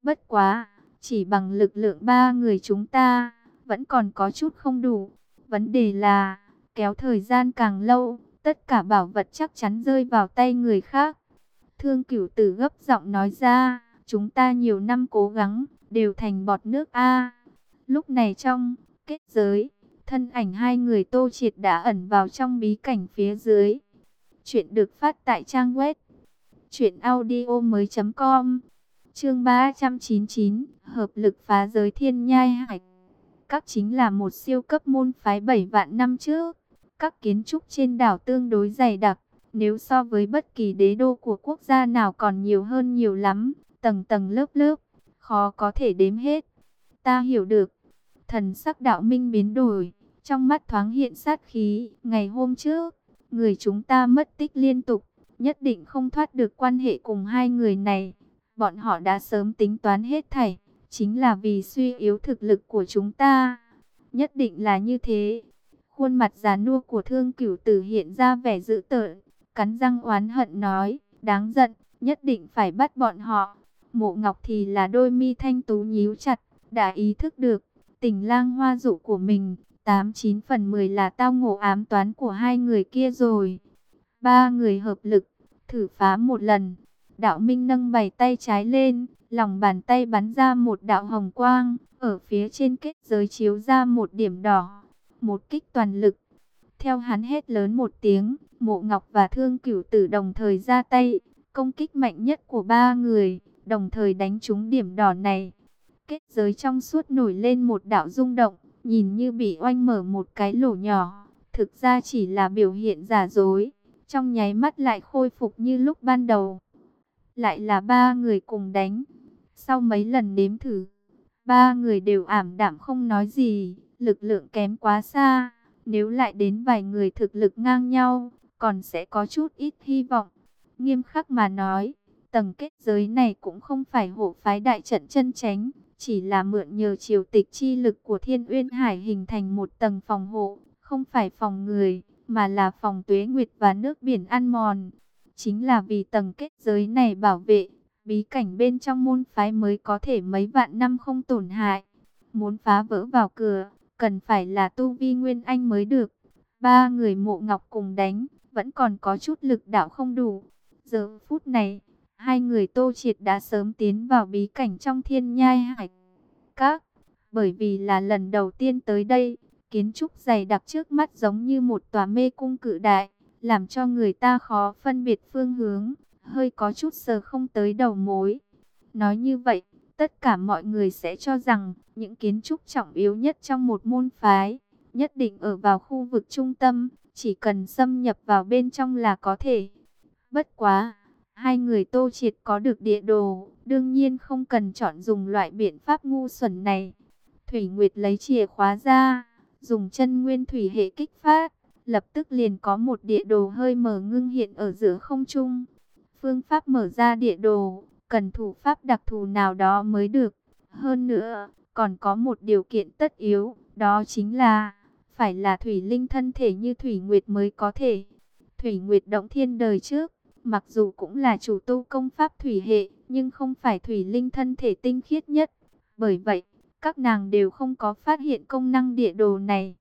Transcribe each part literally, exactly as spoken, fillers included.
Bất quá, chỉ bằng lực lượng ba người chúng ta, vẫn còn có chút không đủ. Vấn đề là, kéo thời gian càng lâu, tất cả bảo vật chắc chắn rơi vào tay người khác. Thương Cửu Tử gấp giọng nói ra, chúng ta nhiều năm cố gắng, đều thành bọt nước a. Lúc này trong kết giới, thân ảnh hai người Tô Triệt đã ẩn vào trong bí cảnh phía dưới. Chuyện được phát tại trang web truyện audio mới chấm com. Chương ba trăm chín mươi chín, hợp lực phá giới Thiên Nhai Hải. Các chính là một siêu cấp môn phái bảy vạn năm trước. Các kiến trúc trên đảo tương đối dày đặc, nếu so với bất kỳ đế đô của quốc gia nào còn nhiều hơn nhiều lắm, tầng tầng lớp lớp, khó có thể đếm hết. Ta hiểu được. Thần sắc Đạo Minh biến đổi, trong mắt thoáng hiện sát khí. Ngày hôm trước, người chúng ta mất tích liên tục, nhất định không thoát được quan hệ cùng hai người này. Bọn họ đã sớm tính toán hết thảy, chính là vì suy yếu thực lực của chúng ta. Nhất định là như thế. Khuôn mặt già nua của Thương Cửu Tử hiện ra vẻ dữ tợn, cắn răng oán hận nói, đáng giận, nhất định phải bắt bọn họ. Mộ Ngọc thì là đôi mi thanh tú nhíu chặt, đã ý thức được, Tình Lang Hoa dụ của mình, tám chín phần mười là tao ngộ ám toán của hai người kia rồi. Ba người hợp lực, thử phá một lần. Đạo Minh nâng bảy tay trái lên, lòng bàn tay bắn ra một đạo hồng quang, ở phía trên kết giới chiếu ra một điểm đỏ. Một kích toàn lực. Theo hắn hét lớn một tiếng, Mộ Ngọc và Thương Cửu Tử đồng thời ra tay, công kích mạnh nhất của ba người, đồng thời đánh trúng điểm đỏ này. Kết giới trong suốt nổi lên một đạo rung động, nhìn như bị oanh mở một cái lỗ nhỏ, thực ra chỉ là biểu hiện giả dối, trong nháy mắt lại khôi phục như lúc ban đầu. Lại là ba người cùng đánh. Sau mấy lần nếm thử, ba người đều ảm đạm không nói gì, lực lượng kém quá xa. Nếu lại đến vài người thực lực ngang nhau, còn sẽ có chút ít hy vọng. Nghiêm khắc mà nói, tầng kết giới này cũng không phải hộ phái đại trận chân chánh, chỉ là mượn nhờ triều tịch chi lực của Thiên Uyên Hải hình thành một tầng phòng hộ, không phải phòng người, mà là phòng tuế nguyệt và nước biển ăn mòn. Chính là vì tầng kết giới này bảo vệ, bí cảnh bên trong môn phái mới có thể mấy vạn năm không tổn hại. Muốn phá vỡ vào cửa, cần phải là tu vi nguyên anh mới được. Ba người Mộ Ngọc cùng đánh, vẫn còn có chút lực đạo không đủ. Giờ phút này, hai người Tô Triệt đã sớm tiến vào bí cảnh trong Thiên Nhai Hải Các. Bởi vì là lần đầu tiên tới đây, kiến trúc dày đặc trước mắt giống như một tòa mê cung cự đại, làm cho người ta khó phân biệt phương hướng, hơi có chút sờ không tới đầu mối. Nói như vậy, tất cả mọi người sẽ cho rằng, những kiến trúc trọng yếu nhất trong một môn phái, nhất định ở vào khu vực trung tâm, chỉ cần xâm nhập vào bên trong là có thể. Bất quá, hai người Tô Triệt có được địa đồ, đương nhiên không cần chọn dùng loại biện pháp ngu xuẩn này. Thủy Nguyệt lấy chìa khóa ra, dùng chân nguyên thủy hệ kích phát, lập tức liền có một địa đồ hơi mờ ngưng hiện ở giữa không trung. Phương pháp mở ra địa đồ, cần thủ pháp đặc thù nào đó mới được. Hơn nữa, còn có một điều kiện tất yếu, đó chính là phải là thủy linh thân thể như Thủy Nguyệt mới có thể. Thủy Nguyệt động thiên đời trước, mặc dù cũng là chủ tu công pháp thủy hệ, nhưng không phải thủy linh thân thể tinh khiết nhất. Bởi vậy, các nàng đều không có phát hiện công năng địa đồ này.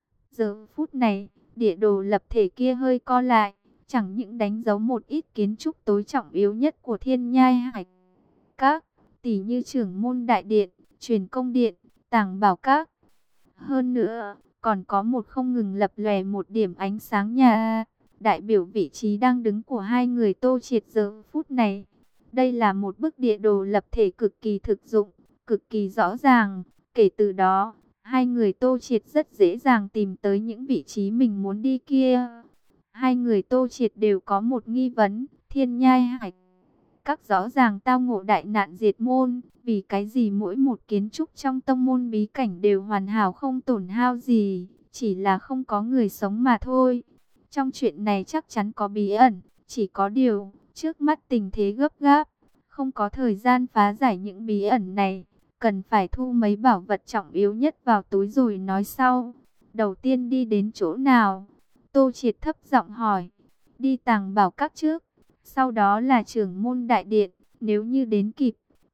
Giờ phút này, địa đồ lập thể kia hơi co lại, chẳng những đánh dấu một ít kiến trúc tối trọng yếu nhất của Thiên Nhai Hải Các, tỷ như Trưởng môn đại điện, Truyền công điện, Tàng bảo các. Hơn nữa, còn có một không ngừng lập lòe một điểm ánh sáng nhà, đại biểu vị trí đang đứng của hai người Tô Triệt giờ phút này. Đây là một bức địa đồ lập thể cực kỳ thực dụng, cực kỳ rõ ràng. Kể từ đó, hai người Tô Triệt rất dễ dàng tìm tới những vị trí mình muốn đi kia. Hai người Tô Triệt đều có một nghi vấn, Thiên Nhai Hải Các rõ ràng tao ngộ đại nạn diệt môn, vì cái gì mỗi một kiến trúc trong tông môn bí cảnh đều hoàn hảo không tổn hao gì, chỉ là không có người sống mà thôi. Trong chuyện này chắc chắn có bí ẩn, chỉ có điều, trước mắt tình thế gấp gáp, không có thời gian phá giải những bí ẩn này, cần phải thu mấy bảo vật trọng yếu nhất vào túi rồi nói sau. Đầu tiên đi đến chỗ nào? Tô Triệt thấp giọng hỏi. Đi Tàng bảo các trước, sau đó là Trưởng môn đại điện, nếu như đến kịp,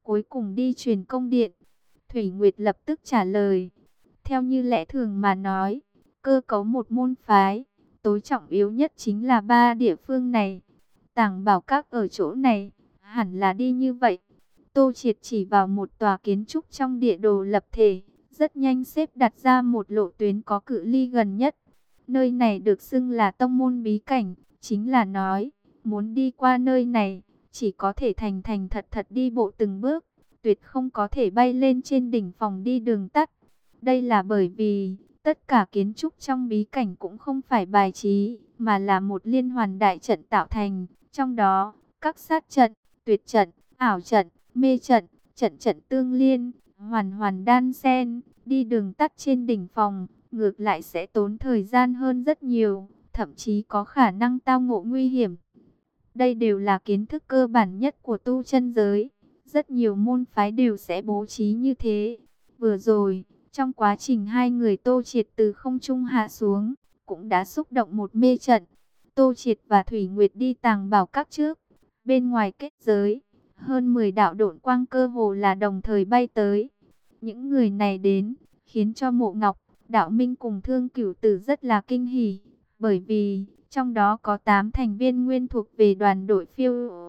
cuối cùng đi truyền công điện. Thủy Nguyệt lập tức trả lời. Theo như lẽ thường mà nói, cơ cấu một môn phái, tối trọng yếu nhất chính là ba địa phương này. Tàng Bảo Các ở chỗ này, hẳn là đi như vậy. Tô Triệt chỉ vào một tòa kiến trúc trong địa đồ lập thể, rất nhanh xếp đặt ra một lộ tuyến có cự ly gần nhất. Nơi này được xưng là tông môn bí cảnh, chính là nói, muốn đi qua nơi này, chỉ có thể thành thành thật thật đi bộ từng bước, tuyệt không có thể bay lên trên đỉnh phòng đi đường tắt. Đây là bởi vì, tất cả kiến trúc trong bí cảnh cũng không phải bài trí, mà là một liên hoàn đại trận tạo thành, trong đó, các sát trận, tuyệt trận, ảo trận, mê trận, trận trận tương liên, hoàn hoàn đan xen, đi đường tắt trên đỉnh phòng, ngược lại sẽ tốn thời gian hơn rất nhiều, thậm chí có khả năng tao ngộ nguy hiểm. Đây đều là kiến thức cơ bản nhất của tu chân giới, rất nhiều môn phái đều sẽ bố trí như thế. Vừa rồi, trong quá trình hai người Tô Triệt từ không trung hạ xuống, cũng đã xúc động một mê trận. Tô Triệt và Thủy Nguyệt đi Tàng Bảo Các trước, bên ngoài kết giới, hơn mười đạo độn quang cơ hồ là đồng thời bay tới. Những người này đến, khiến cho Mộ Ngọc, Đạo Minh cùng Thương Cửu Tử rất là kinh hỉ, bởi vì trong đó có tám thành viên nguyên thuộc về đoàn đội Phiêu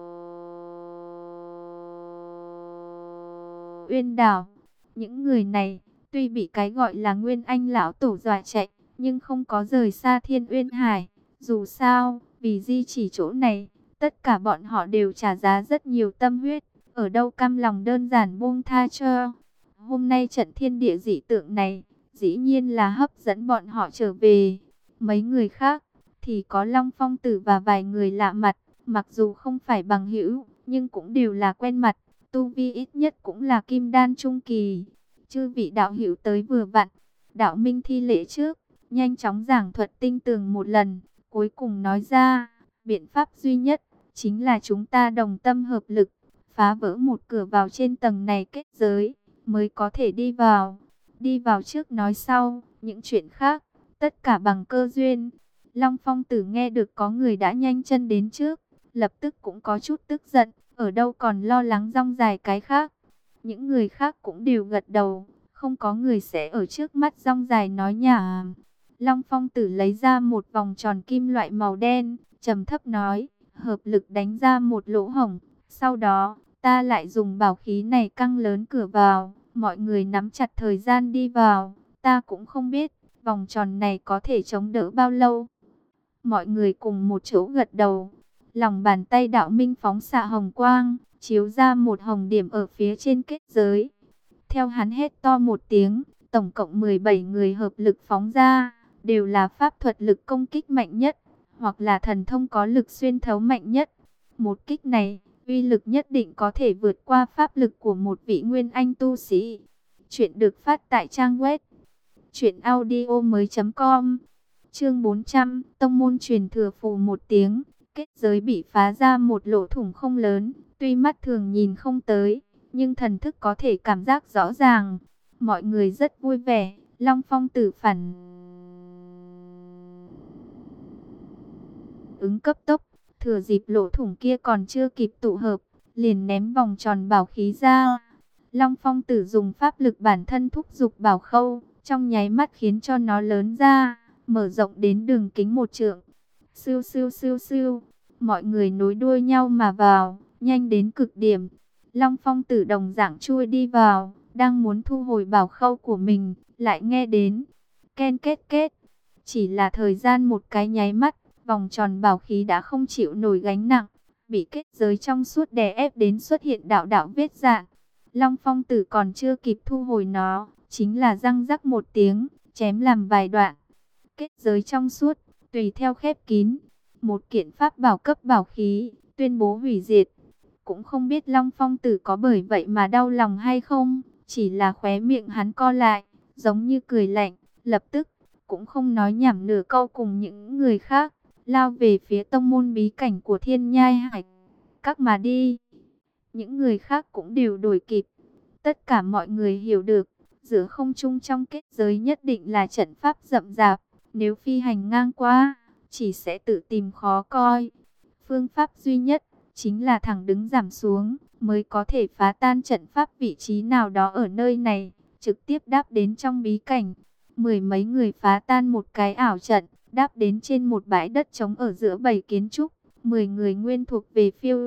Uyên Đảo. Những người này, tuy bị cái gọi là Nguyên Anh lão tổ dọa chạy, nhưng không có rời xa Thiên Uyên Hải. Dù sao, vì di chỉ chỗ này, tất cả bọn họ đều trả giá rất nhiều tâm huyết, ở đâu cam lòng đơn giản buông tha cho. Hôm nay trận thiên địa dị tượng này, dĩ nhiên là hấp dẫn bọn họ trở về. Mấy người khác, thì có Long Phong Tử và vài người lạ mặt, mặc dù không phải bằng hữu, nhưng cũng đều là quen mặt, tu vi ít nhất cũng là kim đan trung kỳ. Chư vị đạo hữu tới vừa vặn. Đạo Minh thi lễ trước, nhanh chóng giảng thuật tinh tường một lần, cuối cùng nói ra, biện pháp duy nhất, chính là chúng ta đồng tâm hợp lực, phá vỡ một cửa vào trên tầng này kết giới, mới có thể đi vào. Đi vào trước nói sau, những chuyện khác, tất cả bằng cơ duyên. Long Phong Tử nghe được có người đã nhanh chân đến trước, lập tức cũng có chút tức giận, ở đâu còn lo lắng rong dài cái khác. Những người khác cũng đều gật đầu, không có người sẽ ở trước mắt rong dài nói nhảm. Long Phong Tử lấy ra một vòng tròn kim loại màu đen, trầm thấp nói, hợp lực đánh ra một lỗ hổng, sau đó, ta lại dùng bảo khí này căng lớn cửa vào, mọi người nắm chặt thời gian đi vào, ta cũng không biết, vòng tròn này có thể chống đỡ bao lâu. Mọi người cùng một chỗ gật đầu, lòng bàn tay Đạo Minh phóng xạ hồng quang, chiếu ra một hồng điểm ở phía trên kết giới. Theo hắn hét to một tiếng, tổng cộng mười bảy người hợp lực phóng ra, đều là pháp thuật lực công kích mạnh nhất, hoặc là thần thông có lực xuyên thấu mạnh nhất. Một kích này, uy lực nhất định có thể vượt qua pháp lực của một vị nguyên anh tu sĩ. Chuyện được phát tại trang web truyện audio mới chấm com. Chương bốn trăm, tông môn truyền thừa phù một tiếng, kết giới bị phá ra một lỗ thủng không lớn, tuy mắt thường nhìn không tới, nhưng thần thức có thể cảm giác rõ ràng. Mọi người rất vui vẻ, Long Phong Tử phản ứng cấp tốc, thừa dịp lỗ thủng kia còn chưa kịp tụ hợp, liền ném vòng tròn bảo khí ra. Long Phong Tử dùng pháp lực bản thân thúc giục bảo khâu, trong nháy mắt khiến cho nó lớn ra, mở rộng đến đường kính một trượng. Siêu siêu siêu siêu, mọi người nối đuôi nhau mà vào, nhanh đến cực điểm. Long Phong Tử đồng dạng chui đi vào, đang muốn thu hồi bảo khâu của mình, lại nghe đến ken kết kết. Chỉ là thời gian một cái nháy mắt, vòng tròn bảo khí đã không chịu nổi gánh nặng, bị kết giới trong suốt đè ép đến xuất hiện đạo đạo vết rạn. Long Phong Tử còn chưa kịp thu hồi nó, chính là răng rắc một tiếng, chém làm vài đoạn. Kết giới trong suốt, tùy theo khép kín, một kiện pháp bảo cấp bảo khí, tuyên bố hủy diệt. Cũng không biết Long Phong Tử có bởi vậy mà đau lòng hay không, chỉ là khóe miệng hắn co lại, giống như cười lạnh, lập tức, cũng không nói nhảm nửa câu cùng những người khác, lao về phía tông môn bí cảnh của Thiên Nhai Hải Các mà đi. Những người khác cũng đều đuổi kịp. Tất cả mọi người hiểu được, giữa không trung trong kết giới nhất định là trận pháp rậm rạp, nếu phi hành ngang qua, chỉ sẽ tự tìm khó coi. Phương pháp duy nhất, chính là thẳng đứng giảm xuống, mới có thể phá tan trận pháp vị trí nào đó ở nơi này, trực tiếp đáp đến trong bí cảnh. Mười mấy người phá tan một cái ảo trận, đáp đến trên một bãi đất trống ở giữa bầy kiến trúc. Mười người nguyên thuộc về Phiêu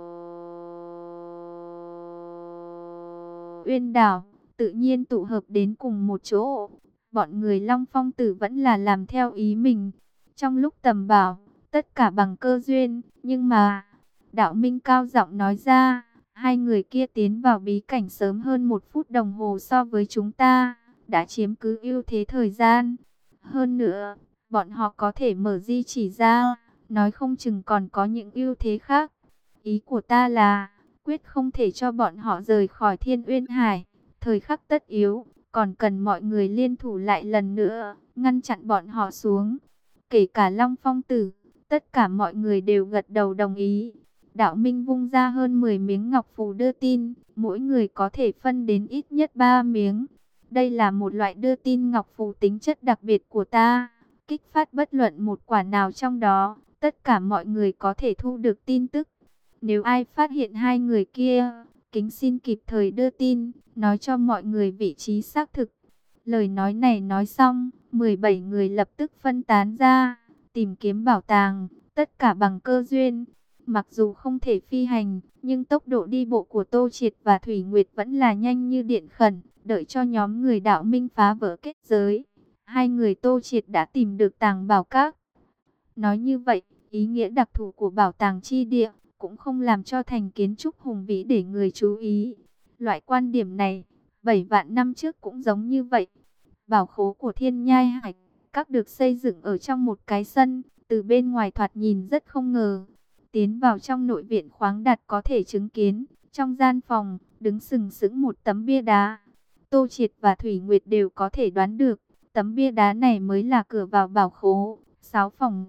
Uyên đảo, tự nhiên tụ hợp đến cùng một chỗ. Bọn người Long Phong Tử vẫn là làm theo ý mình. Trong lúc tầm bảo, tất cả bằng cơ duyên, nhưng mà Đạo Minh cao giọng nói ra, hai người kia tiến vào bí cảnh sớm hơn một phút đồng hồ so với chúng ta, đã chiếm cứ ưu thế thời gian. Hơn nữa, bọn họ có thể mở di chỉ ra, nói không chừng còn có những ưu thế khác. Ý của ta là, quyết không thể cho bọn họ rời khỏi Thiên Uyên Hải. Thời khắc tất yếu, còn cần mọi người liên thủ lại lần nữa, ngăn chặn bọn họ xuống. Kể cả Long Phong Tử, tất cả mọi người đều gật đầu đồng ý. Đạo Minh vung ra hơn mười miếng ngọc phù đưa tin, mỗi người có thể phân đến ít nhất ba miếng. Đây là một loại đưa tin ngọc phù tính chất đặc biệt của ta, kích phát bất luận một quả nào trong đó, tất cả mọi người có thể thu được tin tức. Nếu ai phát hiện hai người kia, kính xin kịp thời đưa tin, nói cho mọi người vị trí xác thực. Lời nói này nói xong, mười bảy người lập tức phân tán ra, tìm kiếm bảo tàng, tất cả bằng cơ duyên. Mặc dù không thể phi hành, nhưng tốc độ đi bộ của Tô Triệt và Thủy Nguyệt vẫn là nhanh như điện khẩn. Đợi cho nhóm người Đạo Minh phá vỡ kết giới, hai người Tô Triệt đã tìm được tàng bảo các. Nói như vậy, ý nghĩa đặc thù của bảo tàng chi địa cũng không làm cho thành kiến trúc hùng vĩ để người chú ý. Loại quan điểm này, bảy vạn năm trước cũng giống như vậy. Bảo khố của Thiên Nhai Hải các được xây dựng ở trong một cái sân, từ bên ngoài thoạt nhìn rất không ngờ. Tiến vào trong nội viện khoáng đạt có thể chứng kiến, trong gian phòng, đứng sừng sững một tấm bia đá. Tô Triệt và Thủy Nguyệt đều có thể đoán được, tấm bia đá này mới là cửa vào bảo khố. Sáu phòng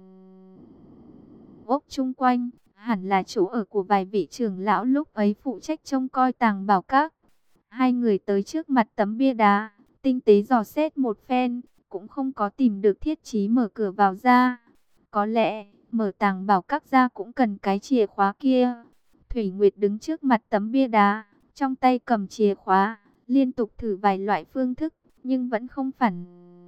ốc chung quanh, hẳn là chỗ ở của vài vị trưởng lão lúc ấy phụ trách trông coi tàng bảo các. Hai người tới trước mặt tấm bia đá, tinh tế dò xét một phen, cũng không có tìm được thiết chí mở cửa vào ra. Có lẽ, mở tàng bảo các ra cũng cần cái chìa khóa kia. Thủy Nguyệt đứng trước mặt tấm bia đá, trong tay cầm chìa khóa, liên tục thử vài loại phương thức, nhưng vẫn không phản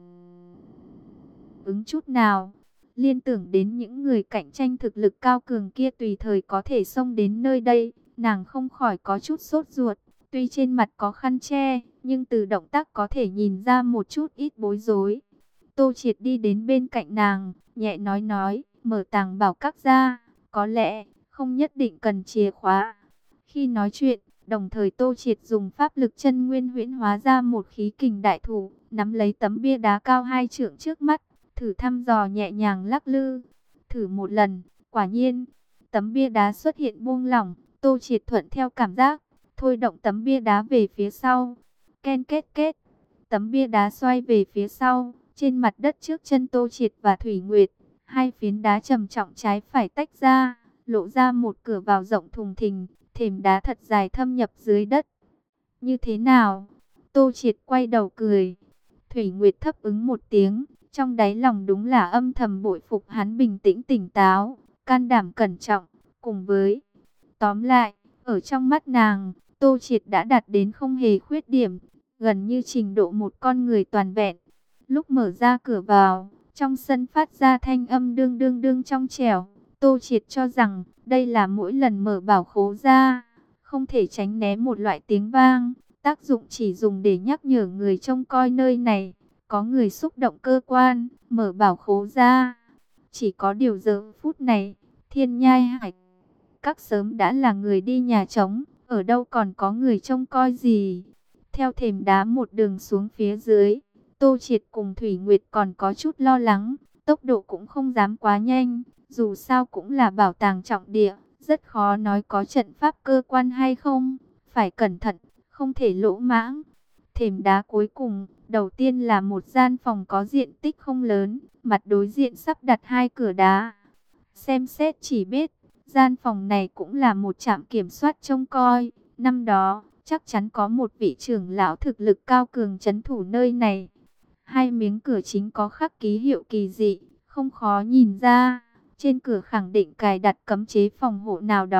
ứng chút nào. Liên tưởng đến những người cạnh tranh thực lực cao cường kia tùy thời có thể xông đến nơi đây, nàng không khỏi có chút sốt ruột. Tuy trên mặt có khăn che, nhưng từ động tác có thể nhìn ra một chút ít bối rối. Tô Triệt đi đến bên cạnh nàng, nhẹ nói nói, mở tàng bảo các ra, có lẽ không nhất định cần chìa khóa. Khi nói chuyện, đồng thời Tô Triệt dùng pháp lực chân nguyên huyễn hóa ra một khí kình đại thủ, nắm lấy tấm bia đá cao hai trượng trước mắt, thử thăm dò nhẹ nhàng lắc lư. Thử một lần, quả nhiên, tấm bia đá xuất hiện buông lỏng. Tô Triệt thuận theo cảm giác, thôi động tấm bia đá về phía sau. Ken kết kết, tấm bia đá xoay về phía sau, trên mặt đất trước chân Tô Triệt và Thủy Nguyệt. Hai phiến đá trầm trọng trái phải tách ra, lộ ra một cửa vào rộng thùng thình, thềm đá thật dài thâm nhập dưới đất. Như thế nào? Tô Triệt quay đầu cười. Thủy Nguyệt thấp ứng một tiếng, trong đáy lòng đúng là âm thầm bội phục hắn bình tĩnh tỉnh táo, can đảm cẩn trọng, cùng với tóm lại, ở trong mắt nàng, Tô Triệt đã đạt đến không hề khuyết điểm, gần như trình độ một con người toàn vẹn. Lúc mở ra cửa vào, trong sân phát ra thanh âm đương đương đương trong trẻo. Tô Triệt cho rằng đây là mỗi lần mở bảo khố ra, không thể tránh né một loại tiếng vang, tác dụng chỉ dùng để nhắc nhở người trông coi nơi này. Có người xúc động cơ quan, mở bảo khố ra. Chỉ có điều giờ phút này, Thiên Nhai Hải các sớm đã là người đi nhà trống, ở đâu còn có người trông coi gì. Theo thềm đá một đường xuống phía dưới, Tô Triệt cùng Thủy Nguyệt còn có chút lo lắng, tốc độ cũng không dám quá nhanh, dù sao cũng là bảo tàng trọng địa, rất khó nói có trận pháp cơ quan hay không, phải cẩn thận, không thể lỗ mãng. Thềm đá cuối cùng, đầu tiên là một gian phòng có diện tích không lớn, mặt đối diện sắp đặt hai cửa đá. Xem xét chỉ biết, gian phòng này cũng là một trạm kiểm soát trông coi. Năm đó, chắc chắn có một vị trưởng lão thực lực cao cường trấn thủ nơi này. Hai miếng cửa chính có khắc ký hiệu kỳ dị, không khó nhìn ra. Trên cửa khẳng định cài đặt cấm chế phòng hộ nào đó,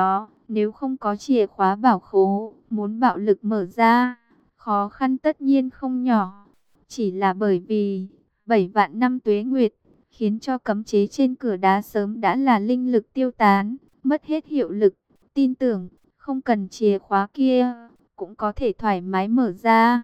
Nếu không có chìa khóa bảo khố, muốn bạo lực mở ra, khó khăn tất nhiên không nhỏ. Chỉ là bởi vì bảy vạn năm tuế nguyệt, khiến cho cấm chế trên cửa đá sớm đã là linh lực tiêu tán, mất hết hiệu lực. Tin tưởng, không cần chìa khóa kia, cũng có thể thoải mái mở ra.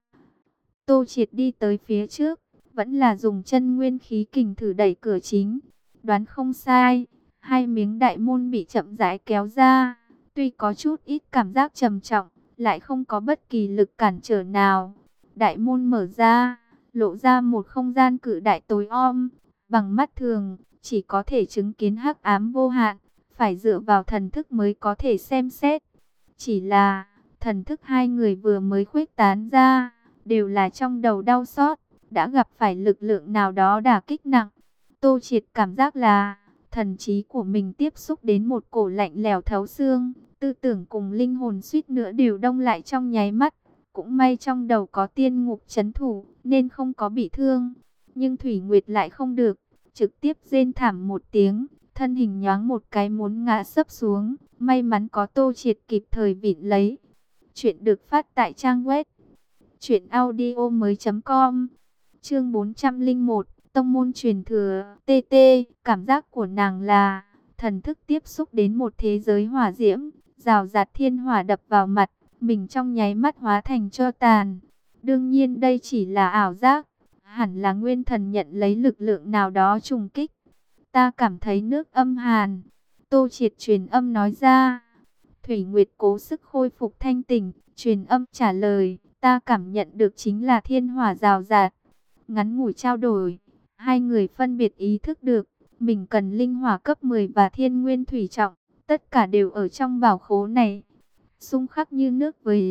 Tô Triệt đi tới phía trước, vẫn là dùng chân nguyên khí kình thử đẩy cửa chính. Đoán không sai, hai miếng đại môn bị chậm rãi kéo ra. Tuy có chút ít cảm giác trầm trọng, lại không có bất kỳ lực cản trở nào. Đại môn mở ra, lộ ra một không gian cự đại tối om. Bằng mắt thường, chỉ có thể chứng kiến hắc ám vô hạn, phải dựa vào thần thức mới có thể xem xét. Chỉ là, thần thức hai người vừa mới khuếch tán ra, đều là trong đầu đau xót, đã gặp phải lực lượng nào đó đả kích nặng. Tô Triệt cảm giác là, thần trí của mình tiếp xúc đến một cổ lạnh lẽo thấu xương, tư tưởng cùng linh hồn suýt nữa đều đông lại trong nháy mắt. Cũng may trong đầu có tiên ngục trấn thủ, nên không có bị thương. Nhưng Thủy Nguyệt lại không được, trực tiếp rên thảm một tiếng, thân hình nhoáng một cái muốn ngã sấp xuống. May mắn có Tô Triệt kịp thời vịn lấy. Chuyện được phát tại trang web truyện audio mới chấm com. Chương bốn trăm lẻ một, tông môn truyền thừa. tê tê, cảm giác của nàng là thần thức tiếp xúc đến một thế giới hỏa diễm, rào rạt thiên hỏa đập vào mặt, mình trong nháy mắt hóa thành tro tàn. Đương nhiên đây chỉ là ảo giác, hẳn là nguyên thần nhận lấy lực lượng nào đó trùng kích. Ta cảm thấy nước âm hàn. Tô Triệt truyền âm nói ra. Thủy Nguyệt cố sức khôi phục thanh tỉnh, truyền âm trả lời, ta cảm nhận được chính là thiên hỏa rào rạt. Ngắn ngủi trao đổi, hai người phân biệt ý thức được, mình cần linh hỏa cấp mười và thiên nguyên thủy trọng, tất cả đều ở trong bảo khố này. Xung khắc như nước với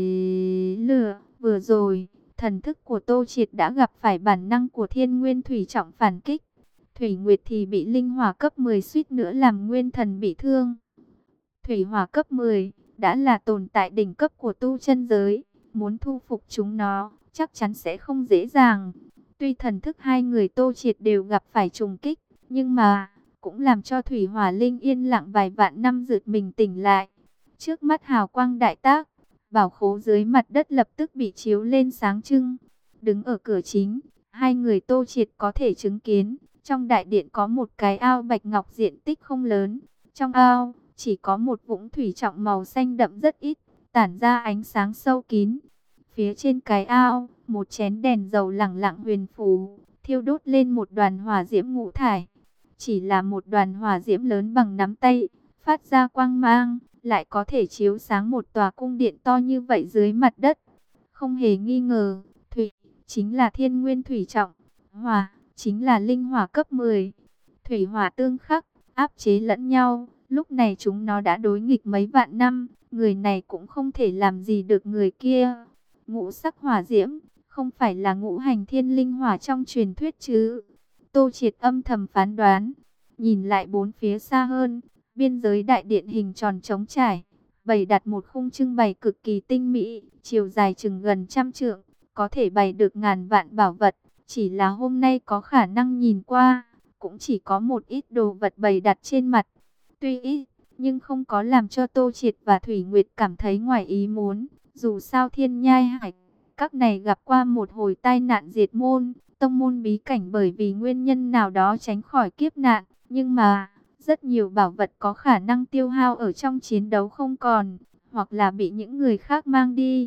lửa, vừa rồi, thần thức của Tô Triệt đã gặp phải bản năng của thiên nguyên thủy trọng phản kích. Thủy Nguyệt thì bị linh hỏa cấp mười suýt nữa làm nguyên thần bị thương. Thủy hỏa cấp mười đã là tồn tại đỉnh cấp của tu chân giới, muốn thu phục chúng nó chắc chắn sẽ không dễ dàng. Tuy thần thức hai người Tô Triệt đều gặp phải trùng kích, nhưng mà cũng làm cho Thủy Hỏa Linh yên lặng vài vạn năm giật mình tỉnh lại. Trước mắt hào quang đại tác, bảo khố dưới mặt đất lập tức bị chiếu lên sáng trưng. Đứng ở cửa chính, hai người Tô Triệt có thể chứng kiến, trong đại điện có một cái ao bạch ngọc diện tích không lớn. Trong ao chỉ có một vũng thủy trọng màu xanh đậm rất ít, tản ra ánh sáng sâu kín. Phía trên cái ao, một chén đèn dầu lẳng lặng huyền phù, thiêu đốt lên một đoàn hỏa diễm ngũ thải. Chỉ là một đoàn hỏa diễm lớn bằng nắm tay, phát ra quang mang, lại có thể chiếu sáng một tòa cung điện to như vậy dưới mặt đất. Không hề nghi ngờ, thủy chính là thiên nguyên thủy trọng, hỏa chính là linh hỏa cấp mười. Thủy hỏa tương khắc, áp chế lẫn nhau, lúc này chúng nó đã đối nghịch mấy vạn năm, người này cũng không thể làm gì được người kia. Ngũ sắc hỏa diễm, không phải là ngũ hành thiên linh hỏa trong truyền thuyết chứ? Tô Triệt âm thầm phán đoán, nhìn lại bốn phía xa hơn, biên giới đại điện hình tròn trống trải, bày đặt một khung trưng bày cực kỳ tinh mỹ, chiều dài chừng gần trăm trượng, có thể bày được ngàn vạn bảo vật. Chỉ là hôm nay có khả năng nhìn qua, cũng chỉ có một ít đồ vật bày đặt trên mặt. Tuy ít, nhưng không có làm cho Tô Triệt và Thủy Nguyệt cảm thấy ngoài ý muốn. Dù sao thiên nhai hải, các này gặp qua một hồi tai nạn diệt môn, tông môn bí cảnh bởi vì nguyên nhân nào đó tránh khỏi kiếp nạn. Nhưng mà, rất nhiều bảo vật có khả năng tiêu hao ở trong chiến đấu không còn, hoặc là bị những người khác mang đi.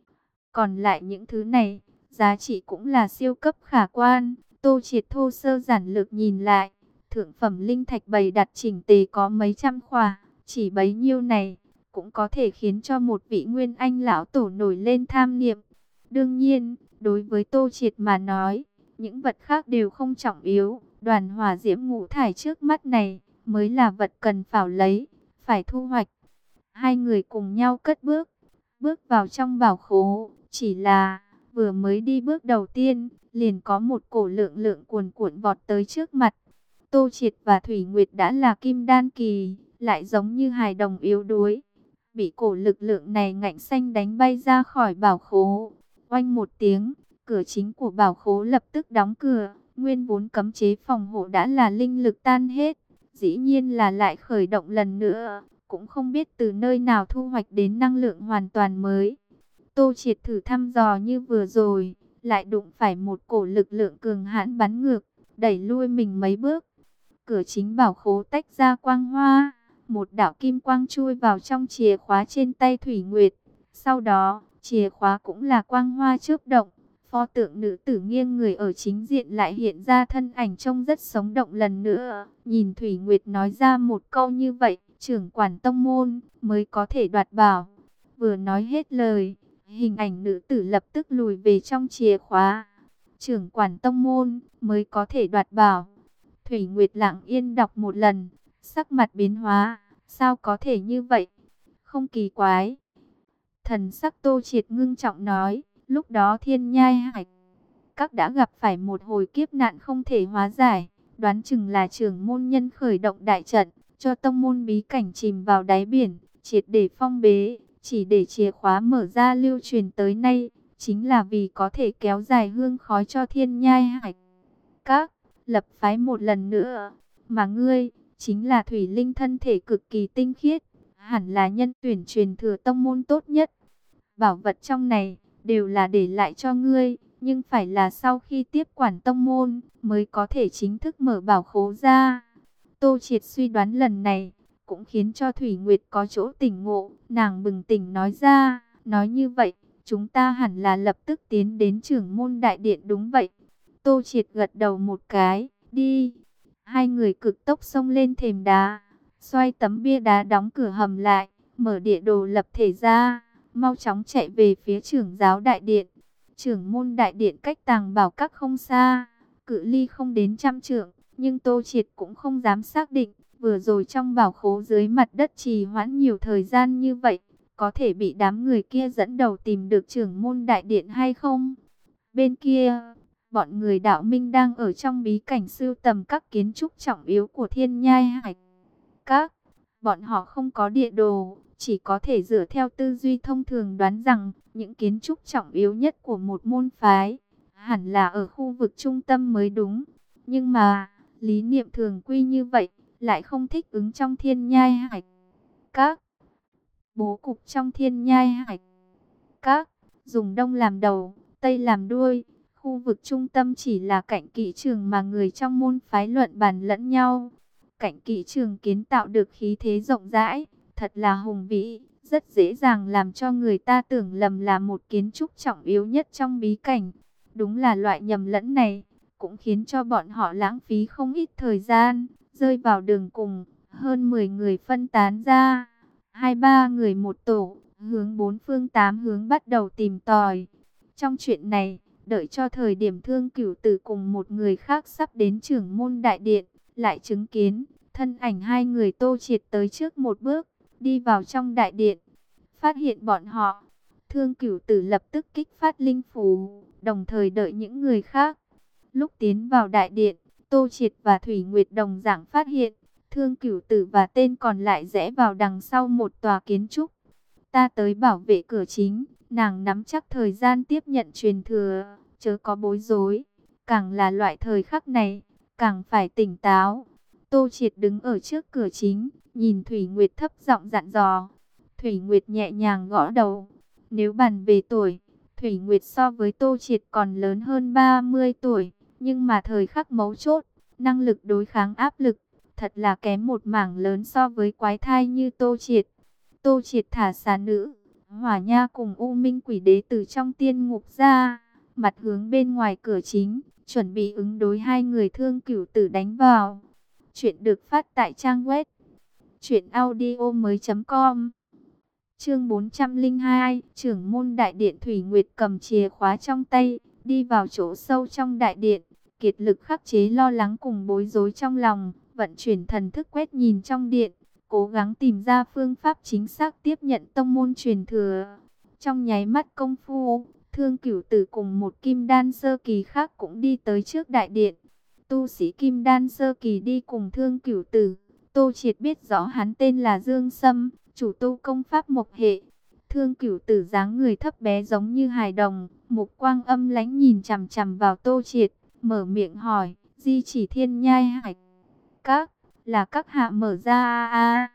Còn lại những thứ này, giá trị cũng là siêu cấp khả quan. Tô Triệt thô sơ giản lược nhìn lại, thượng phẩm linh thạch bày đặt chỉnh tề có mấy trăm khỏa, chỉ bấy nhiêu này cũng có thể khiến cho một vị nguyên anh lão tổ nổi lên tham niệm. Đương nhiên, đối với Tô Triệt mà nói, những vật khác đều không trọng yếu, đoàn hỏa diễm ngũ thải trước mắt này mới là vật cần phải lấy, phải thu hoạch. Hai người cùng nhau cất bước, bước vào trong bảo khố, chỉ là vừa mới đi bước đầu tiên, liền có một cổ lượng lượng cuồn cuộn vọt tới trước mặt. Tô Triệt và Thủy Nguyệt đã là kim đan kỳ, lại giống như hài đồng yếu đuối, bị cổ lực lượng này ngạnh xanh đánh bay ra khỏi bảo khố. Oanh một tiếng, cửa chính của bảo khố lập tức đóng cửa, nguyên vốn cấm chế phòng hộ đã là linh lực tan hết, dĩ nhiên là lại khởi động lần nữa. cũng không biết từ nơi nào thu hoạch đến năng lượng hoàn toàn mới. Tô Triệt thử thăm dò như vừa rồi, lại đụng phải một cổ lực lượng cường hãn bắn ngược, đẩy lui mình mấy bước. Cửa chính bảo khố tách ra quang hoa, một đạo kim quang chui vào trong chìa khóa trên tay Thủy Nguyệt. Sau đó, chìa khóa cũng là quang hoa chớp động. Pho tượng nữ tử nghiêng người ở chính diện lại hiện ra thân ảnh trông rất sống động lần nữa. Nhìn Thủy Nguyệt nói ra một câu như vậy, trưởng quản tông môn mới có thể đoạt bảo. Vừa nói hết lời, hình ảnh nữ tử lập tức lùi về trong chìa khóa. Trưởng quản tông môn mới có thể đoạt bảo. Thủy Nguyệt lặng yên đọc một lần, sắc mặt biến hóa, sao có thể như vậy? Không kỳ quái. Thần sắc Tô Triệt ngưng trọng nói, lúc đó Thiên Nhai Hải các đã gặp phải một hồi kiếp nạn không thể hóa giải, đoán chừng là trưởng môn nhân khởi động đại trận, cho tông môn bí cảnh chìm vào đáy biển, triệt để phong bế, chỉ để chìa khóa mở ra lưu truyền tới nay, chính là vì có thể kéo dài hương khói cho Thiên Nhai Hải các lập phái một lần nữa. Mà ngươi, chính là thủy linh thân thể cực kỳ tinh khiết, hẳn là nhân tuyển truyền thừa tông môn tốt nhất. Bảo vật trong này, đều là để lại cho ngươi, nhưng phải là sau khi tiếp quản tông môn, mới có thể chính thức mở bảo khố ra. Tô Triệt suy đoán lần này, cũng khiến cho Thủy Nguyệt có chỗ tỉnh ngộ, nàng bừng tỉnh nói ra, nói như vậy, chúng ta hẳn là lập tức tiến đến trưởng môn đại điện đúng vậy. Tô Triệt gật đầu một cái, đi. Hai người cực tốc xông lên thềm đá, xoay tấm bia đá đóng cửa hầm lại, mở địa đồ lập thể ra, mau chóng chạy về phía trưởng giáo đại điện. Trưởng môn đại điện cách tàng bảo các không xa, cự ly không đến trăm trượng, nhưng Tô Triệt cũng không dám xác định, vừa rồi trong bảo khố dưới mặt đất trì hoãn nhiều thời gian như vậy, có thể bị đám người kia dẫn đầu tìm được trưởng môn đại điện hay không. Bên kia, bọn người đạo minh đang ở trong bí cảnh sưu tầm các kiến trúc trọng yếu của Thiên Nhai Hải các. Bọn họ không có địa đồ, chỉ có thể dựa theo tư duy thông thường đoán rằng những kiến trúc trọng yếu nhất của một môn phái hẳn là ở khu vực trung tâm mới đúng. Nhưng mà, lý niệm thường quy như vậy lại không thích ứng trong Thiên Nhai Hải các. Bố cục trong Thiên Nhai Hải các dùng đông làm đầu, tây làm đuôi. Khu vực trung tâm chỉ là cạnh kỵ trường mà người trong môn phái luận bàn lẫn nhau. Cạnh kỵ trường kiến tạo được khí thế rộng rãi, thật là hùng vĩ, rất dễ dàng làm cho người ta tưởng lầm là một kiến trúc trọng yếu nhất trong bí cảnh. Đúng là loại nhầm lẫn này, cũng khiến cho bọn họ lãng phí không ít thời gian, rơi vào đường cùng, hơn mười người phân tán ra, hai ba người một tổ, hướng bốn phương tám hướng bắt đầu tìm tòi. Trong chuyện này, đợi cho thời điểm Thương Cửu Tử cùng một người khác sắp đến trưởng môn đại điện, lại chứng kiến thân ảnh hai người Tô Triệt tới trước một bước, đi vào trong đại điện. Phát hiện bọn họ, Thương Cửu Tử lập tức kích phát linh phù, đồng thời đợi những người khác. Lúc tiến vào đại điện, Tô Triệt và Thủy Nguyệt đồng dạng phát hiện, Thương Cửu Tử và tên còn lại rẽ vào đằng sau một tòa kiến trúc. Ta tới bảo vệ cửa chính, nàng nắm chắc thời gian tiếp nhận truyền thừa, chớ có bối rối. Càng là loại thời khắc này, càng phải tỉnh táo. Tô Triệt đứng ở trước cửa chính, nhìn Thủy Nguyệt thấp giọng dặn dò. Thủy Nguyệt nhẹ nhàng gõ đầu. Nếu bàn về tuổi, Thủy Nguyệt so với Tô Triệt còn lớn hơn ba mươi tuổi. Nhưng mà thời khắc mấu chốt, năng lực đối kháng áp lực, thật là kém một mảng lớn so với quái thai như Tô Triệt. Tô Triệt thả xà nữ, Hỏa Nha cùng U Minh Quỷ Đế từ trong tiên ngục ra, mặt hướng bên ngoài cửa chính, chuẩn bị ứng đối hai người Thương Cửu Tử đánh vào. Chuyện được phát tại trang web truyện audio mới chấm com. Chương bốn trăm lẻ hai, trưởng môn đại điện. Thủy Nguyệt cầm chìa khóa trong tay, đi vào chỗ sâu trong đại điện, kiệt lực khắc chế lo lắng cùng bối rối trong lòng, vận chuyển thần thức quét nhìn trong điện, cố gắng tìm ra phương pháp chính xác tiếp nhận tông môn truyền thừa. Trong nháy mắt công phu, Thương Cửu Tử cùng một kim đan sơ kỳ khác cũng đi tới trước đại điện. Tu sĩ kim đan sơ kỳ đi cùng Thương Cửu Tử, Tô Triệt biết rõ hắn tên là Dương Sâm, chủ tu công pháp mộc hệ. Thương Cửu Tử dáng người thấp bé giống như hài đồng, mục quang âm lãnh nhìn chằm chằm vào Tô Triệt, mở miệng hỏi, Di Chỉ Thiên Nhai Hải các là các hạ mở ra a? À?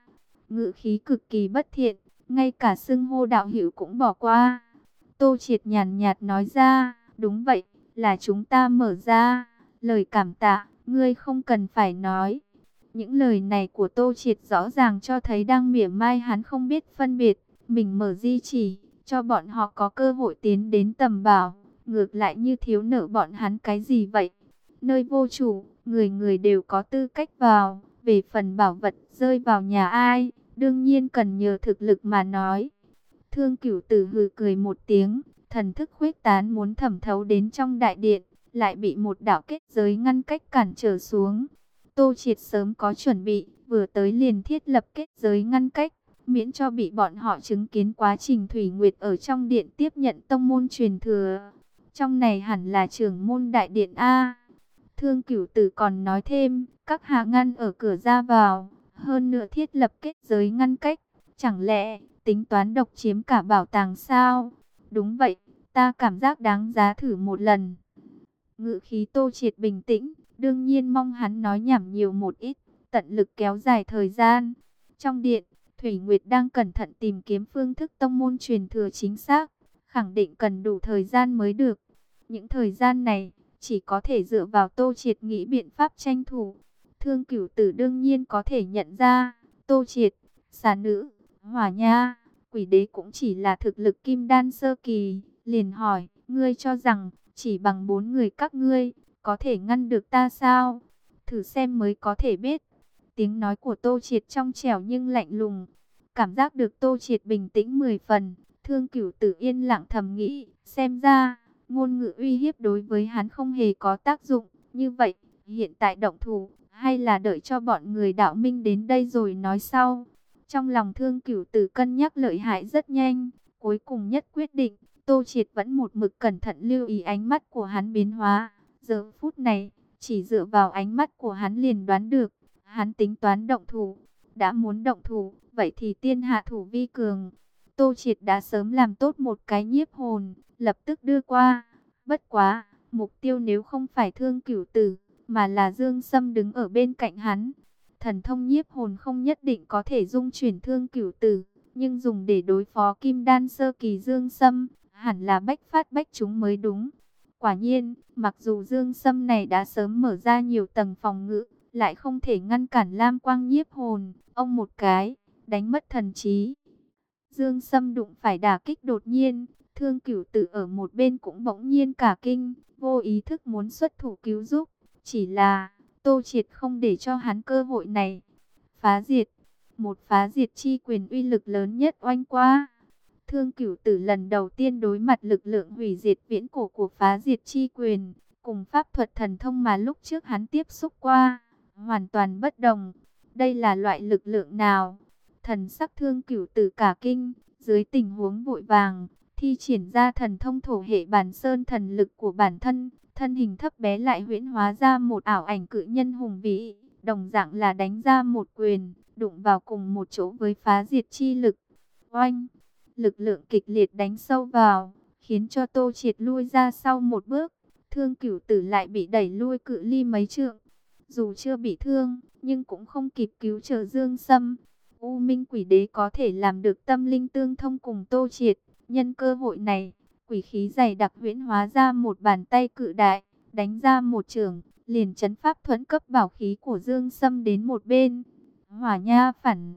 ngữ khí cực kỳ bất thiện, ngay cả xưng hô đạo hữu cũng bỏ qua. Tô Triệt nhàn nhạt nói ra, đúng vậy, là chúng ta mở ra, lời cảm tạ, ngươi không cần phải nói. Những lời này của Tô Triệt rõ ràng cho thấy đang mỉa mai hắn không biết phân biệt, mình mở di chỉ, cho bọn họ có cơ hội tiến đến tầm bảo, ngược lại như thiếu nợ bọn hắn cái gì vậy. Nơi vô chủ, người người đều có tư cách vào, về phần bảo vật rơi vào nhà ai, đương nhiên cần nhờ thực lực mà nói. Thương Cửu Tử hừ cười một tiếng, thần thức khuếch tán muốn thẩm thấu đến trong đại điện, lại bị một đạo kết giới ngăn cách cản trở xuống. Tô Triệt sớm có chuẩn bị, vừa tới liền thiết lập kết giới ngăn cách, miễn cho bị bọn họ chứng kiến quá trình Thủy Nguyệt ở trong điện tiếp nhận tông môn truyền thừa. Trong này hẳn là trưởng môn đại điện A. Thương Cửu Tử còn nói thêm, các hạ ngăn ở cửa ra vào, hơn nữa thiết lập kết giới ngăn cách, chẳng lẽ tính toán độc chiếm cả bảo tàng sao? Đúng vậy, ta cảm giác đáng giá thử một lần. Ngữ khí Tô Triệt bình tĩnh, đương nhiên mong hắn nói nhảm nhiều một ít, tận lực kéo dài thời gian. Trong điện, Thủy Nguyệt đang cẩn thận tìm kiếm phương thức tông môn truyền thừa chính xác, khẳng định cần đủ thời gian mới được. Những thời gian này, chỉ có thể dựa vào Tô Triệt nghĩ biện pháp tranh thủ. Thương Cửu Tử đương nhiên có thể nhận ra, Tô Triệt, xà nữ, Hỏa Nha, Quỷ Đế cũng chỉ là thực lực kim đan sơ kỳ, liền hỏi, ngươi cho rằng chỉ bằng bốn người các ngươi có thể ngăn được ta sao? Thử xem mới có thể biết. Tiếng nói của Tô Triệt trong trẻo nhưng lạnh lùng, cảm giác được Tô Triệt bình tĩnh mười phần. Thương Cửu Tử yên lặng thầm nghĩ, xem ra ngôn ngữ uy hiếp đối với hắn không hề có tác dụng. Như vậy, hiện tại động thủ hay là đợi cho bọn người đạo minh đến đây rồi nói sau? Trong lòng Thương Cửu Tử cân nhắc lợi hại rất nhanh, cuối cùng nhất quyết định. Tô Triệt vẫn một mực cẩn thận lưu ý ánh mắt của hắn biến hóa. Giờ phút này, chỉ dựa vào ánh mắt của hắn liền đoán được, hắn tính toán động thủ. Đã muốn động thủ, vậy thì tiên hạ thủ vi cường. Tô Triệt đã sớm làm tốt một cái nhiếp hồn, lập tức đưa qua. Bất quá, mục tiêu nếu không phải Thương Cửu Tử, mà là Dương Sâm đứng ở bên cạnh hắn. Thần thông nhiếp hồn không nhất định có thể dung chuyển Thương Cửu Tử, nhưng dùng để đối phó kim đan sơ kỳ Dương Sâm, hẳn là bách phát bách trúng mới đúng. Quả nhiên, mặc dù Dương Sâm này đã sớm mở ra nhiều tầng phòng ngự, lại không thể ngăn cản Lam Quang nhiếp hồn, ông một cái, đánh mất thần trí. Dương Sâm đụng phải đả kích đột nhiên, Thương Cửu Tử ở một bên cũng bỗng nhiên cả kinh, vô ý thức muốn xuất thủ cứu giúp, chỉ là Tô Triệt không để cho hắn cơ hội này. Phá diệt, một phá diệt chi quyền uy lực lớn nhất oanh qua. Thương Cửu Tử lần đầu tiên đối mặt lực lượng hủy diệt viễn cổ của phá diệt chi quyền, cùng pháp thuật thần thông mà lúc trước hắn tiếp xúc qua, hoàn toàn bất đồng. Đây là loại lực lượng nào? Thần sắc Thương Cửu Tử cả kinh, dưới tình huống vội vàng, thi triển ra thần thông thổ hệ bản sơn thần lực của bản thân, thân hình thấp bé lại huyễn hóa ra một ảo ảnh cự nhân hùng vĩ, đồng dạng là đánh ra một quyền, đụng vào cùng một chỗ với phá diệt chi lực. Oanh! Lực lượng kịch liệt đánh sâu vào, khiến cho Tô Triệt lui ra sau một bước. Thương Cửu Tử lại bị đẩy lui cự ly mấy trượng. Dù chưa bị thương, nhưng cũng không kịp cứu trợ Dương Sâm. U Minh Quỷ Đế có thể làm được tâm linh tương thông cùng Tô Triệt. Nhân cơ hội này, quỷ khí dày đặc huyễn hóa ra một bàn tay cự đại, đánh ra một chưởng, liền chấn pháp thuẫn cấp bảo khí của Dương Sâm đến một bên. Hỏa Nha phản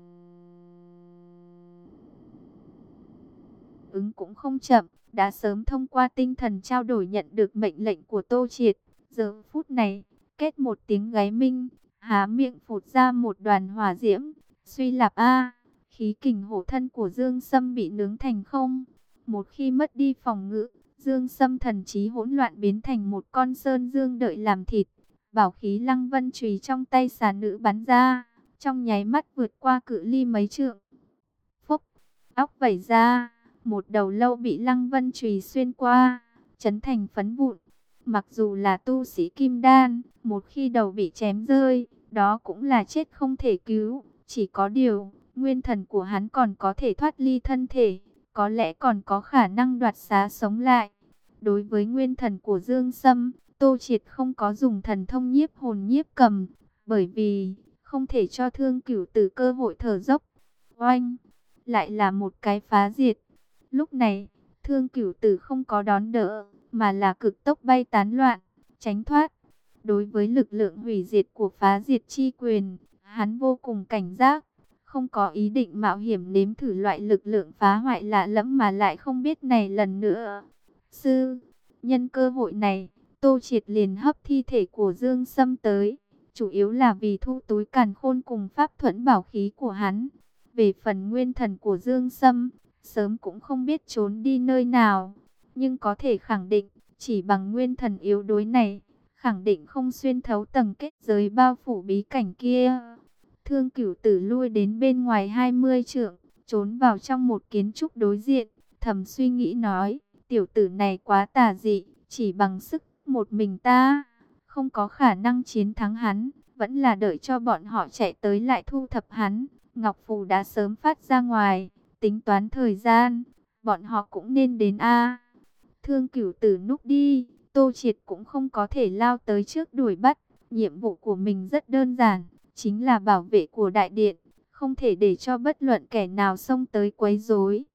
ứng cũng không chậm, đã sớm thông qua tinh thần trao đổi nhận được mệnh lệnh của Tô Triệt. Giờ phút này, kết một tiếng gáy minh, há miệng phụt ra một đoàn hỏa diễm, suy lạp a, khí kình hổ thân của Dương Sâm bị nướng thành không. Một khi mất đi phòng ngự, Dương Sâm thần trí hỗn loạn biến thành một con sơn dương đợi làm thịt. Bảo khí Lăng Vân chùy trong tay xà nữ bắn ra, trong nháy mắt vượt qua cự ly mấy trượng. Phốc, óc vẩy ra, một đầu lâu bị Lăng Vân chùy xuyên qua, chấn thành phấn vụn. Mặc dù là tu sĩ kim đan, một khi đầu bị chém rơi, đó cũng là chết không thể cứu. Chỉ có điều, nguyên thần của hắn còn có thể thoát ly thân thể, có lẽ còn có khả năng đoạt xá sống lại. Đối với nguyên thần của Dương Sâm, Tô Triệt không có dùng thần thông nhiếp hồn nhiếp cầm, bởi vì không thể cho Thương Cửu Tử cơ hội thở dốc. Oanh, lại là một cái phá diệt. Lúc này, Thương Cửu Tử không có đón đỡ, mà là cực tốc bay tán loạn, tránh thoát. Đối với lực lượng hủy diệt của phá diệt chi quyền, hắn vô cùng cảnh giác, không có ý định mạo hiểm nếm thử loại lực lượng phá hoại lạ lẫm mà lại không biết này lần nữa. Sư, nhân cơ hội này, Tô Triệt liền hấp thi thể của Dương Sâm tới, chủ yếu là vì thu túi càn khôn cùng pháp thuẫn bảo khí của hắn. Về phần nguyên thần của Dương Sâm, sớm cũng không biết trốn đi nơi nào, nhưng có thể khẳng định, chỉ bằng nguyên thần yếu đuối này, khẳng định không xuyên thấu tầng kết giới bao phủ bí cảnh kia. Thương Cửu Tử lui đến bên ngoài hai mươi trượng, trốn vào trong một kiến trúc đối diện, thầm suy nghĩ nói, tiểu tử này quá tà dị, chỉ bằng sức một mình ta, không có khả năng chiến thắng hắn, vẫn là đợi cho bọn họ chạy tới lại thu thập hắn. Ngọc Phù đã sớm phát ra ngoài, tính toán thời gian, bọn họ cũng nên đến a. Thương Cửu Tử núp đi, Tô Triệt cũng không có thể lao tới trước đuổi bắt, nhiệm vụ của mình rất đơn giản, chính là bảo vệ của đại điện, không thể để cho bất luận kẻ nào xông tới quấy rối.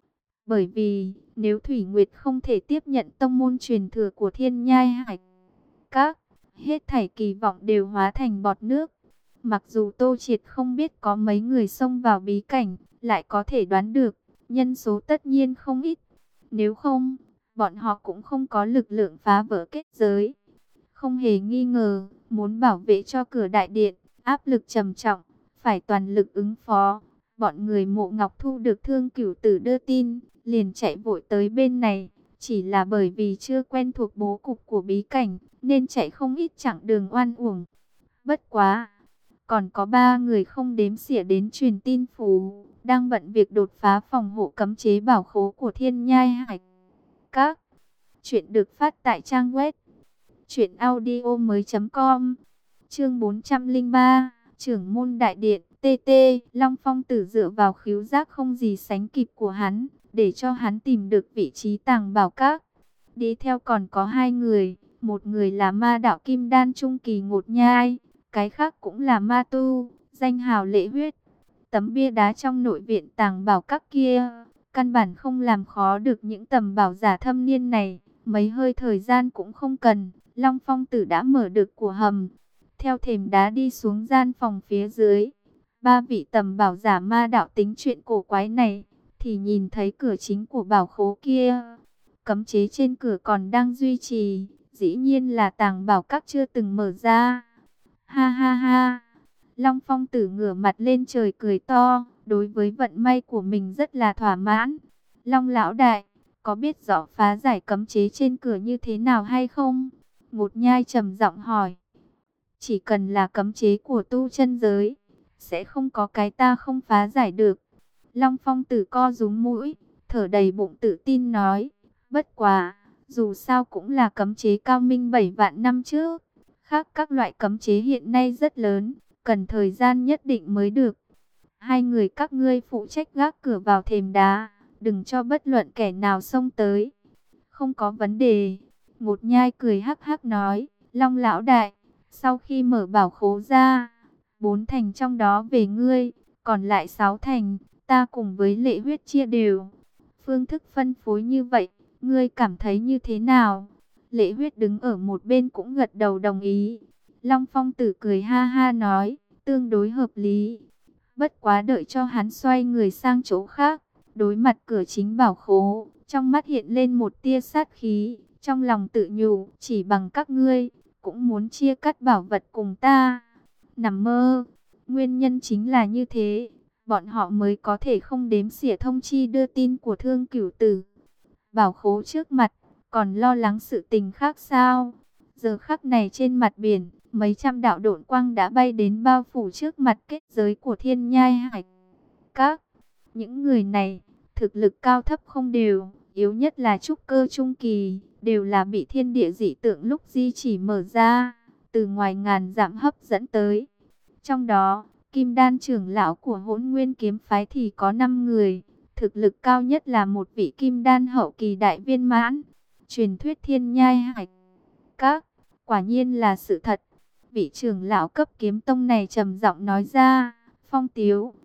Bởi vì, nếu Thủy Nguyệt không thể tiếp nhận tông môn truyền thừa của Thiên Nhai Hải Các, hết thảy kỳ vọng đều hóa thành bọt nước. Mặc dù Tô Triệt không biết có mấy người xông vào bí cảnh, lại có thể đoán được, nhân số tất nhiên không ít. Nếu không, bọn họ cũng không có lực lượng phá vỡ kết giới. Không hề nghi ngờ, muốn bảo vệ cho cửa đại điện, áp lực trầm trọng, phải toàn lực ứng phó. Bọn người Mộ Ngọc Thu được Thương Cửu Tử đưa tin, liền chạy vội tới bên này. Chỉ là bởi vì chưa quen thuộc bố cục của bí cảnh, nên chạy không ít chặng đường oan uổng. Bất quá, còn có ba người không đếm xỉa đến truyền tin phù, đang bận việc đột phá phòng hộ cấm chế bảo khố của Thiên Nhai Hải Các. Chuyện được phát tại trang web truyện audio mới chấm com. Chương bốn trăm lẻ ba, Trưởng môn đại điện, tê tê, Long Phong Tử dựa vào khứu giác không gì sánh kịp của hắn, để cho hắn tìm được vị trí tàng bảo các. Đi theo còn có hai người, một người là ma đạo kim đan trung kỳ Ngột Nhai, cái khác cũng là ma tu, danh hào Lệ Huyết. Tấm bia đá trong nội viện tàng bảo các kia, căn bản không làm khó được những tầm bảo giả thâm niên này. Mấy hơi thời gian cũng không cần, Long Phong Tử đã mở được của hầm. Theo thềm đá đi xuống gian phòng phía dưới, ba vị tầm bảo giả ma đạo tính chuyện cổ quái này, thì nhìn thấy cửa chính của bảo khố kia. Cấm chế trên cửa còn đang duy trì, dĩ nhiên là tàng bảo các chưa từng mở ra. Ha ha ha, Long Phong Tử ngửa mặt lên trời cười to, đối với vận may của mình rất là thỏa mãn. Long lão đại, có biết rõ phá giải cấm chế trên cửa như thế nào hay không? Ngột Nhai trầm giọng hỏi. Chỉ cần là cấm chế của tu chân giới, sẽ không có cái ta không phá giải được. Long Phong Tử co rúm mũi, thở đầy bụng tự tin nói. Bất quá, dù sao cũng là cấm chế cao minh bảy vạn năm trước. Khác các loại cấm chế hiện nay rất lớn, cần thời gian nhất định mới được. Hai người các ngươi phụ trách gác cửa vào thềm đá, đừng cho bất luận kẻ nào xông tới. Không có vấn đề. Ngột Nhai cười hắc hắc nói. Long lão đại, sau khi mở bảo khố ra, bốn thành trong đó về ngươi, còn lại sáu thành, ta cùng với Lệ Huyết chia đều. Phương thức phân phối như vậy, ngươi cảm thấy như thế nào? Lệ Huyết đứng ở một bên cũng gật đầu đồng ý. Long Phong Tử cười ha ha nói, tương đối hợp lý. Bất quá đợi cho hắn xoay người sang chỗ khác, đối mặt cửa chính bảo khố, trong mắt hiện lên một tia sát khí, trong lòng tự nhủ, chỉ bằng các ngươi, cũng muốn chia cắt bảo vật cùng ta. Nằm mơ, nguyên nhân chính là như thế, bọn họ mới có thể không đếm xỉa thông chi đưa tin của Thương Cửu Tử. Bảo khố trước mặt, còn lo lắng sự tình khác sao? Giờ khắc này trên mặt biển, mấy trăm đạo độn quang đã bay đến bao phủ trước mặt kết giới của Thiên Nhai Hải Các. Những người này, thực lực cao thấp không đều, yếu nhất là trúc cơ trung kỳ, đều là bị thiên địa dị tượng lúc di chỉ mở ra, từ ngoài ngàn dặm hấp dẫn tới. Trong đó, Kim Đan trưởng lão của Hỗn Nguyên kiếm phái thì có năm người, thực lực cao nhất là một vị Kim Đan hậu kỳ đại viên mãn. Truyền thuyết Thiên Nhai Hải Các, quả nhiên là sự thật. Vị trưởng lão cấp kiếm tông này trầm giọng nói ra. Phong Tiếu,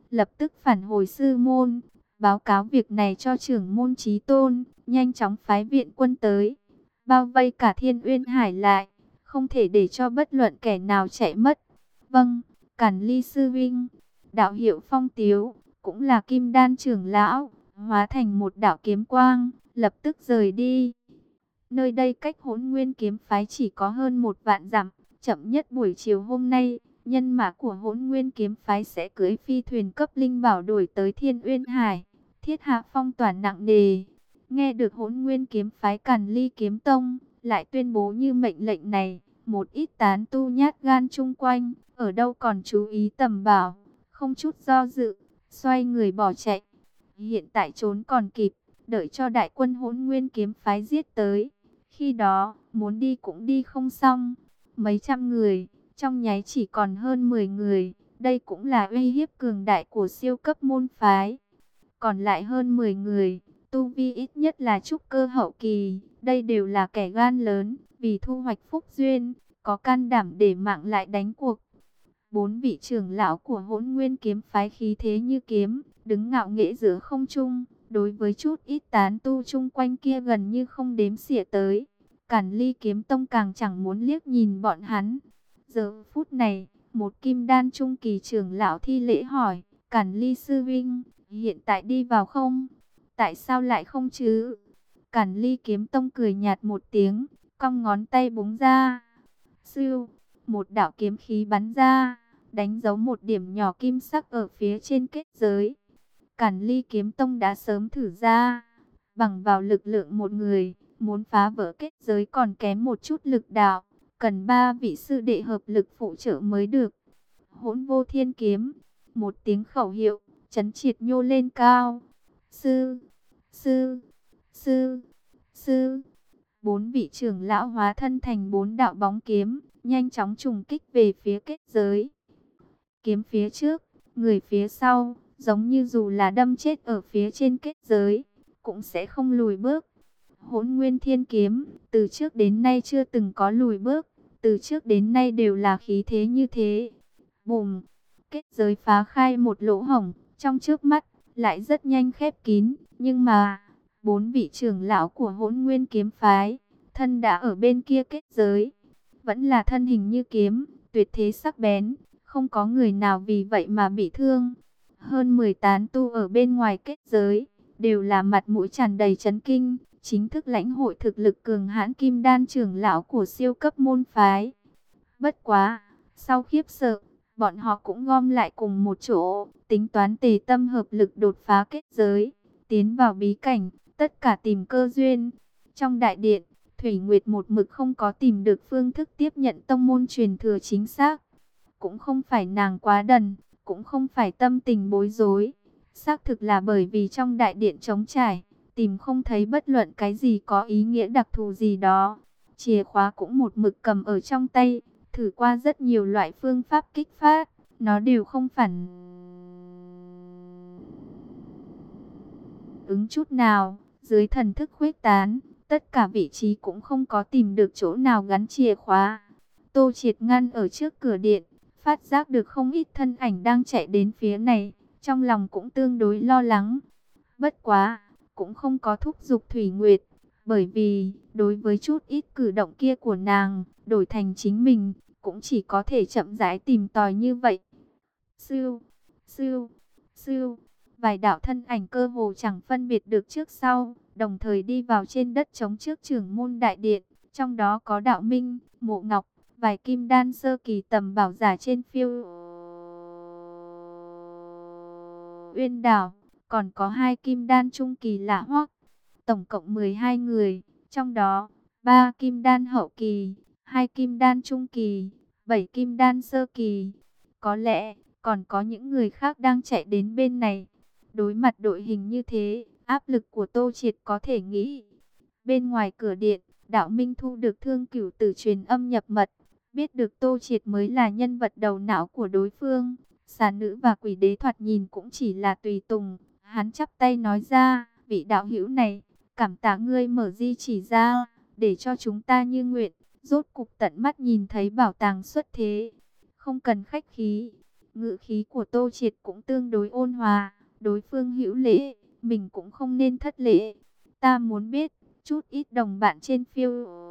lập tức phản hồi sư môn, báo cáo việc này cho trưởng môn Chí Tôn, nhanh chóng phái viện quân tới, bao vây cả Thiên Uyên Hải lại, không thể để cho bất luận kẻ nào chạy mất. Vâng, Càn Ly sư vinh. Đạo hiệu Phong Tiếu, cũng là Kim Đan trưởng lão, hóa thành một đạo kiếm quang, lập tức rời đi. Nơi đây cách Hỗn Nguyên kiếm phái chỉ có hơn một vạn dặm, chậm nhất buổi chiều hôm nay, nhân mã của Hỗn Nguyên kiếm phái sẽ cưỡi phi thuyền cấp linh bảo đổi tới Thiên Uyên Hải, thiết hạ phong tỏa nặng nề. Nghe được Hỗn Nguyên kiếm phái Càn Ly kiếm tông lại tuyên bố như mệnh lệnh này, một ít tán tu nhát gan chung quanh, ở đâu còn chú ý tầm bảo, không chút do dự, xoay người bỏ chạy. Hiện tại trốn còn kịp, đợi cho đại quân Hỗn Nguyên kiếm phái giết tới, khi đó muốn đi cũng đi không xong. Mấy trăm người, trong nháy chỉ còn hơn mười người, đây cũng là uy hiếp cường đại của siêu cấp môn phái. Còn lại hơn mười người, tu vi ít nhất là trúc cơ hậu kỳ, đây đều là kẻ gan lớn, vì thu hoạch phúc duyên, có can đảm để mạng lại đánh cuộc. Bốn vị trưởng lão của Hỗn Nguyên kiếm phái khí thế như kiếm, đứng ngạo nghễ giữa không trung, đối với chút ít tán tu chung quanh kia gần như không đếm xỉa tới. Càn Ly kiếm tông càng chẳng muốn liếc nhìn bọn hắn. Giờ phút này, một kim đan trung kỳ trưởng lão thi lễ hỏi, Càn Ly sư vinh, hiện tại đi vào không? Tại sao lại không chứ? Càn Ly kiếm tông cười nhạt một tiếng, cong ngón tay búng ra. Sư, một đạo kiếm khí bắn ra, đánh dấu một điểm nhỏ kim sắc ở phía trên kết giới. Càn Ly kiếm tông đã sớm thử ra, bằng vào lực lượng một người, muốn phá vỡ kết giới còn kém một chút lực đạo, cần ba vị sư đệ hợp lực phụ trợ mới được. Hỗn Vô Thiên kiếm, một tiếng khẩu hiệu, chấn triệt nhô lên cao. Sư, sư, sư, sư. Bốn vị trưởng lão hóa thân thành bốn đạo bóng kiếm, nhanh chóng trùng kích về phía kết giới. Kiếm phía trước, người phía sau, giống như dù là đâm chết ở phía trên kết giới, cũng sẽ không lùi bước. Hỗn Nguyên Thiên kiếm, từ trước đến nay chưa từng có lùi bước, từ trước đến nay đều là khí thế như thế. Bùm, kết giới phá khai một lỗ hổng, trong trước mắt, lại rất nhanh khép kín, nhưng mà, bốn vị trưởng lão của Hỗn Nguyên kiếm phái, thân đã ở bên kia kết giới, vẫn là thân hình như kiếm, tuyệt thế sắc bén, không có người nào vì vậy mà bị thương. Hơn mười tán tu ở bên ngoài kết giới, đều là mặt mũi tràn đầy chấn kinh, chính thức lãnh hội thực lực cường hãn kim đan trưởng lão của siêu cấp môn phái. Bất quá, sau khiếp sợ, bọn họ cũng gom lại cùng một chỗ, tính toán tề tâm hợp lực đột phá kết giới, tiến vào bí cảnh, tất cả tìm cơ duyên. Trong đại điện, Thủy Nguyệt một mực không có tìm được phương thức tiếp nhận tông môn truyền thừa chính xác. Cũng không phải nàng quá đần, cũng không phải tâm tình bối rối. Xác thực là bởi vì trong đại điện trống trải, tìm không thấy bất luận cái gì có ý nghĩa đặc thù gì đó. Chìa khóa cũng một mực cầm ở trong tay, thử qua rất nhiều loại phương pháp kích phát, nó đều không phản ứng chút nào. Dưới thần thức khuếch tán, tất cả vị trí cũng không có tìm được chỗ nào gắn chìa khóa. Tô Triệt ngăn ở trước cửa điện, phát giác được không ít thân ảnh đang chạy đến phía này, trong lòng cũng tương đối lo lắng. Bất quá, cũng không có thúc giục Thủy Nguyệt, bởi vì, đối với chút ít cử động kia của nàng, đổi thành chính mình, cũng chỉ có thể chậm rãi tìm tòi như vậy. Sưu, sưu, sưu, vài đạo thân ảnh cơ hồ chẳng phân biệt được trước sau, đồng thời đi vào trên đất trống trước trưởng môn đại điện, trong đó có Đạo Minh, Mộ Ngọc, vài kim đan sơ kỳ tầm bảo giả trên phiêu Uyên đảo, còn có hai kim đan trung kỳ Lạ Hoắc, tổng cộng mười hai người, trong đó ba kim đan hậu kỳ, hai kim đan trung kỳ, bảy kim đan sơ kỳ. Có lẽ còn có những người khác đang chạy đến bên này. Đối mặt đội hình như thế, áp lực của Tô Triệt có thể nghĩ. Bên ngoài cửa điện, Đạo Minh thu được Thương Cửu Tử truyền âm nhập mật, biết được Tô Triệt mới là nhân vật đầu não của đối phương. Xà nữ và quỷ đế thoạt nhìn cũng chỉ là tùy tùng. Hắn chắp tay nói ra, vị đạo hữu này, cảm tạ ngươi mở di chỉ ra, để cho chúng ta như nguyện, rốt cục tận mắt nhìn thấy bảo tàng xuất thế. Không cần khách khí, Ngữ khí của Tô Triệt cũng tương đối ôn hòa, đối phương hữu lễ, mình cũng không nên thất lễ. Ta muốn biết, chút ít đồng bạn trên phiêu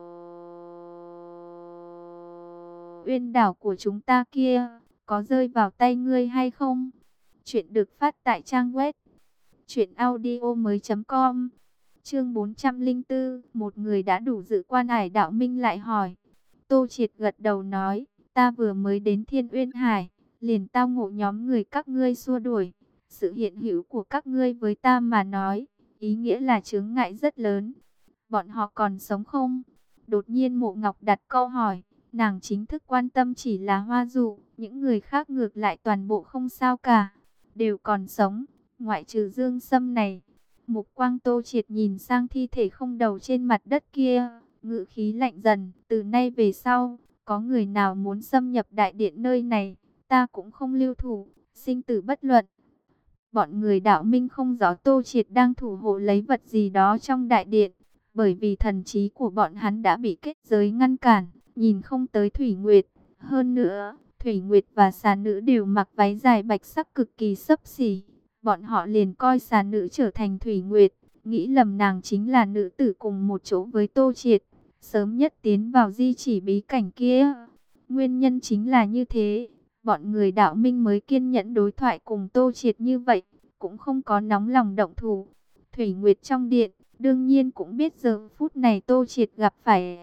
Uyên đảo của chúng ta kia, có rơi vào tay ngươi hay không? Chuyện được phát tại trang web truyện audio mới chấm com. Chương bốn trăm lẻ bốn, một người đã đủ dự quan Hải Đạo Minh lại hỏi. Tô Triệt gật đầu nói, ta vừa mới đến Thiên Uyên Hải, liền tao ngộ nhóm người các ngươi xua đuổi. Sự hiện hữu của các ngươi với ta mà nói, ý nghĩa là chướng ngại rất lớn. Bọn họ còn sống không? Đột nhiên Mộ Ngọc đặt câu hỏi, nàng chính thức quan tâm chỉ là Hoa Dụ, những người khác ngược lại toàn bộ không sao cả, đều còn sống, ngoại trừ Dương Sâm này. Mục quang Tô Triệt nhìn sang thi thể không đầu trên mặt đất kia, ngữ khí lạnh dần, từ nay về sau, có người nào muốn xâm nhập đại điện nơi này, ta cũng không lưu thủ, sinh tử bất luận. Bọn người Đạo Minh không rõ Tô Triệt đang thủ hộ lấy vật gì đó trong đại điện, bởi vì thần trí của bọn hắn đã bị kết giới ngăn cản, nhìn không tới Thủy Nguyệt. Hơn nữa, Thủy Nguyệt và xà nữ đều mặc váy dài bạch sắc cực kỳ xấp xỉ. Bọn họ liền coi xà nữ trở thành Thủy Nguyệt, nghĩ lầm nàng chính là nữ tử cùng một chỗ với Tô Triệt, sớm nhất tiến vào di chỉ bí cảnh kia. Nguyên nhân chính là như thế, bọn người Đạo Minh mới kiên nhẫn đối thoại cùng Tô Triệt như vậy, cũng không có nóng lòng động thủ. Thủy Nguyệt trong điện, đương nhiên cũng biết giờ phút này Tô Triệt gặp phải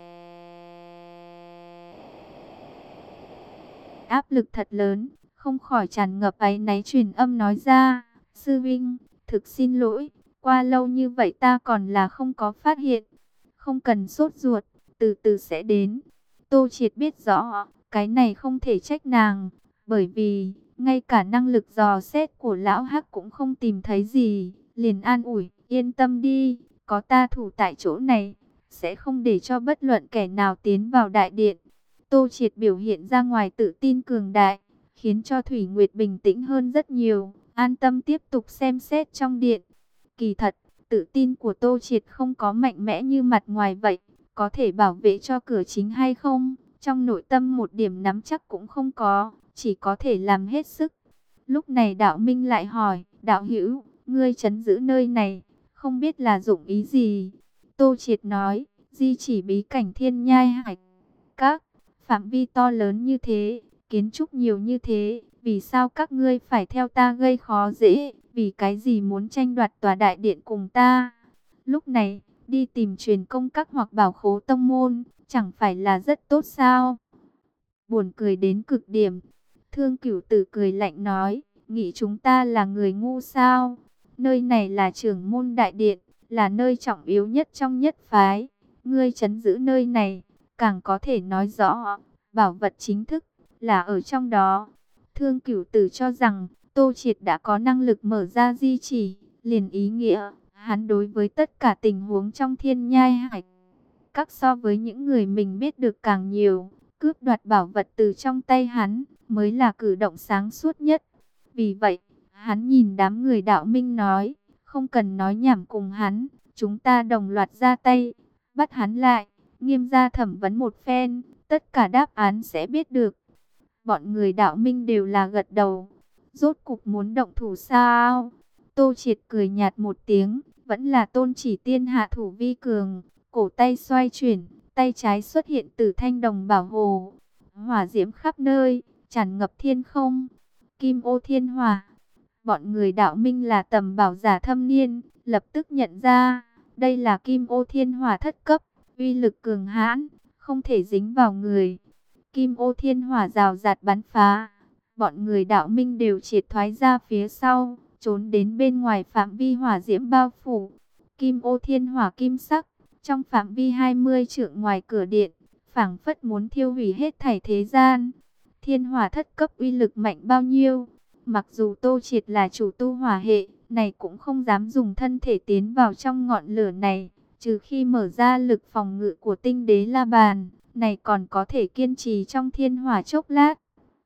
áp lực thật lớn, không khỏi tràn ngập áy náy truyền âm nói ra, sư vinh, thực xin lỗi, qua lâu như vậy ta còn là không có phát hiện, không cần sốt ruột, từ từ sẽ đến. Tô Triệt biết rõ, cái này không thể trách nàng, bởi vì, ngay cả năng lực dò xét của lão Hắc cũng không tìm thấy gì, liền an ủi, yên tâm đi, có ta thủ tại chỗ này, sẽ không để cho bất luận kẻ nào tiến vào đại điện. Tô Triệt biểu hiện ra ngoài tự tin cường đại, khiến cho Thủy Nguyệt bình tĩnh hơn rất nhiều, an tâm tiếp tục xem xét trong điện. Kỳ thật, tự tin của Tô Triệt không có mạnh mẽ như mặt ngoài vậy, có thể bảo vệ cho cửa chính hay không, trong nội tâm một điểm nắm chắc cũng không có, chỉ có thể làm hết sức. Lúc này Đạo Minh lại hỏi, Đạo Hữu, ngươi trấn giữ nơi này, không biết là dụng ý gì? Tô Triệt nói, di chỉ bí cảnh Thiên Nhai Hải Các, phạm vi to lớn như thế, kiến trúc nhiều như thế, vì sao các ngươi phải theo ta gây khó dễ, vì cái gì muốn tranh đoạt tòa đại điện cùng ta? Lúc này, đi tìm truyền công các hoặc bảo khố tông môn, chẳng phải là rất tốt sao? Buồn cười đến cực điểm. Thương Cửu Tử cười lạnh nói, nghĩ chúng ta là người ngu sao? Nơi này là trưởng môn đại điện, là nơi trọng yếu nhất trong nhất phái. Ngươi trấn giữ nơi này, càng có thể nói rõ, bảo vật chính thức là ở trong đó. Thương Cửu Tử cho rằng Tô Triệt đã có năng lực mở ra di chỉ, liền ý nghĩa hắn đối với tất cả tình huống trong Thiên Nhai Hải Các so với những người mình biết được càng nhiều, cướp đoạt bảo vật từ trong tay hắn mới là cử động sáng suốt nhất. Vì vậy, hắn nhìn đám người Đạo Minh nói, không cần nói nhảm cùng hắn, chúng ta đồng loạt ra tay, bắt hắn lại, nghiêm ra thẩm vấn một phen, tất cả đáp án sẽ biết được. Bọn người Đạo Minh đều là gật đầu. Rốt cục muốn động thủ sao? Tô Triệt cười nhạt một tiếng, vẫn là Tôn Chỉ Tiên hạ thủ vi cường, cổ tay xoay chuyển, tay trái xuất hiện từ thanh đồng bảo hồ, hỏa diễm khắp nơi, tràn ngập thiên không. Kim ô thiên hỏa. Bọn người Đạo Minh là tầm bảo giả thâm niên, lập tức nhận ra, đây là Kim ô thiên hỏa thất cấp, uy lực cường hãn, không thể dính vào người. Kim ô thiên hỏa rào rạt bắn phá, bọn người Đạo Minh đều triệt thoái ra phía sau, trốn đến bên ngoài phạm vi hỏa diễm bao phủ. Kim ô thiên hỏa kim sắc, trong phạm vi hai mươi trượng ngoài cửa điện, phảng phất muốn thiêu hủy hết thảy thế gian. Thiên hỏa thất cấp uy lực mạnh bao nhiêu? Mặc dù Tô Triệt là chủ tu hỏa hệ, này cũng không dám dùng thân thể tiến vào trong ngọn lửa này, trừ khi mở ra lực phòng ngự của tinh đế La Bàn, này còn có thể kiên trì trong thiên hỏa chốc lát.